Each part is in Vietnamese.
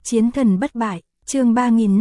Chiến thần bất bại, chương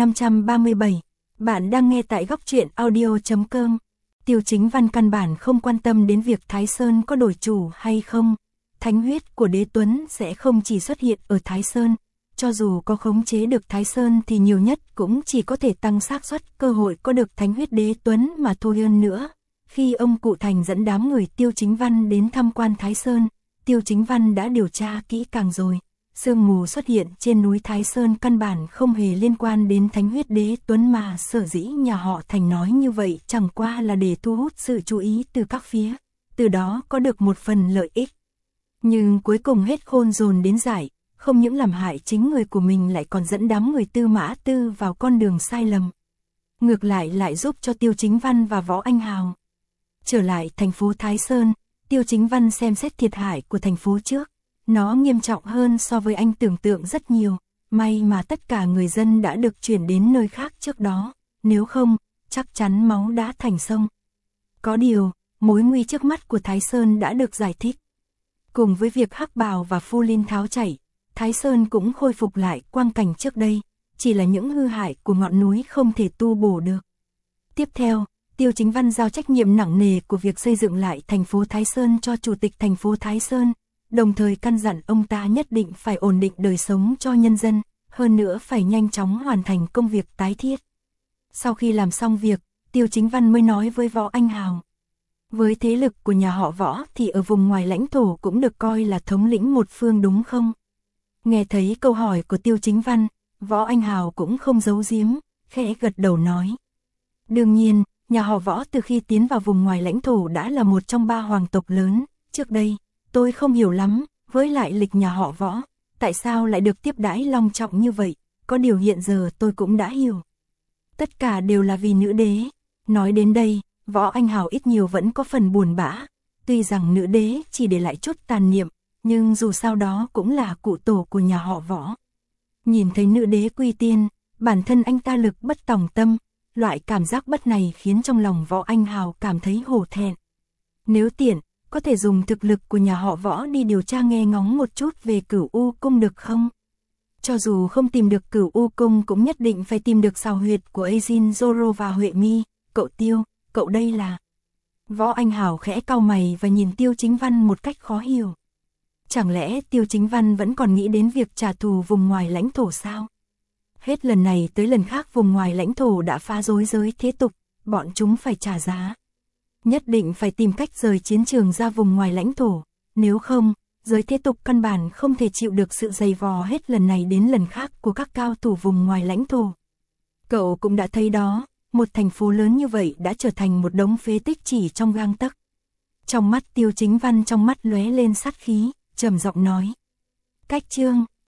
3537. Bạn đang nghe tại góc truyện audio.com. Tiêu Chính Văn căn bản không quan tâm đến việc Thái Sơn có đổi chủ hay không. Thánh huyết của Đế Tuấn sẽ không chỉ xuất hiện ở Thái Sơn. Cho dù có khống chế được Thái Sơn thì nhiều nhất cũng chỉ có thể tăng xác suất cơ hội có được thánh huyết Đế Tuấn mà thôi. Hơn nữa, khi ông Cụ Thành dẫn đám người Tiêu Chính Văn đến tham quan Thái Sơn, Tiêu Chính Văn đã điều tra kỹ càng rồi. Sương mù xuất hiện trên núi Thái Sơn căn bản không hề liên quan đến thánh huyết Đế Tuấn, mà sở dĩ nhà họ Thành nói như vậy chẳng qua là để thu hút sự chú ý từ các phía, từ đó có được một phần lợi ích. Nhưng cuối cùng hết khôn dồn đến giải, không những làm hại chính người của mình lại còn dẫn đám người Tư Mã Tư vào con đường sai lầm. Ngược lại giúp cho Tiêu Chính Văn và Võ Anh Hào. Trở lại thành phố Thái Sơn, Tiêu Chính Văn xem xét thiệt hại của thành phố trước. Nó nghiêm trọng hơn so với anh tưởng tượng rất nhiều, may mà tất cả người dân đã được chuyển đến nơi khác trước đó, nếu không, chắc chắn máu đã thành sông. Có điều, mối nguy trước mắt của Thái Sơn đã được giải thích. Cùng với việc Hắc Bào và Phu Linh tháo chạy, Thái Sơn cũng khôi phục lại quang cảnh trước đây, chỉ là những hư hại của ngọn núi không thể tu bổ được. Tiếp theo, Tiêu Chính Văn giao trách nhiệm nặng nề của việc xây dựng lại thành phố Thái Sơn cho Chủ tịch thành phố Thái Sơn, đồng thời căn dặn ông ta nhất định phải ổn định đời sống cho nhân dân, hơn nữa phải nhanh chóng hoàn thành công việc tái thiết. Sau khi làm xong việc, Tiêu Chính Văn mới nói với Võ Anh Hào. Với thế lực của nhà họ Võ thì ở vùng ngoài lãnh thổ cũng được coi là thống lĩnh một phương đúng không? Nghe thấy câu hỏi của Tiêu Chính Văn, Võ Anh Hào cũng không giấu giếm, khẽ gật đầu nói. Đương nhiên, nhà họ Võ từ khi tiến vào vùng ngoài lãnh thổ đã là một trong 3 hoàng tộc lớn, trước đây tôi không hiểu lắm, với lại lịch nhà họ Võ, tại sao lại được tiếp đãi long trọng như vậy, có điều hiện giờ tôi cũng đã hiểu. Tất cả đều là vì nữ đế. Nói đến đây, Võ Anh Hào ít nhiều vẫn có phần buồn bã, tuy rằng nữ đế chỉ để lại chút tàn niệm, nhưng dù sao đó cũng là cụ tổ của nhà họ Võ. Nhìn thấy nữ đế quy tiên, bản thân anh ta lực bất tòng tâm, loại cảm giác bất này khiến trong lòng Võ Anh Hào cảm thấy hổ thẹn. Nếu tiện, có thể dùng thực lực của nhà họ Võ đi điều tra nghe ngóng một chút về Cửu U Cung được không? Cho dù không tìm được Cửu U Cung cũng nhất định phải tìm được xào huyệt của Ajin Zoro và Huệ Mi. Cậu Tiêu, cậu đây là... Võ Anh Hào khẽ cau mày và nhìn Tiêu Chính Văn một cách khó hiểu. Chẳng lẽ Tiêu Chính Văn vẫn còn nghĩ đến việc trả thù vùng ngoài lãnh thổ sao? Hết lần này tới lần khác vùng ngoài lãnh thổ đã phá rối giới thế tục, bọn chúng phải trả giá. Nhất định phải tìm cách rời chiến trường ra vùng ngoài lãnh thổ, nếu không, giới thế tục căn bản không thể chịu được sự dày vò hết lần này đến lần khác của các cao thủ vùng ngoài lãnh thổ. Cậu cũng đã thấy đó, một thành phố lớn như vậy đã trở thành một đống phế tích chỉ trong gang tấc. Trong mắt Tiêu Chính Văn trong mắt lóe lên sát khí, trầm giọng nói. Cách chương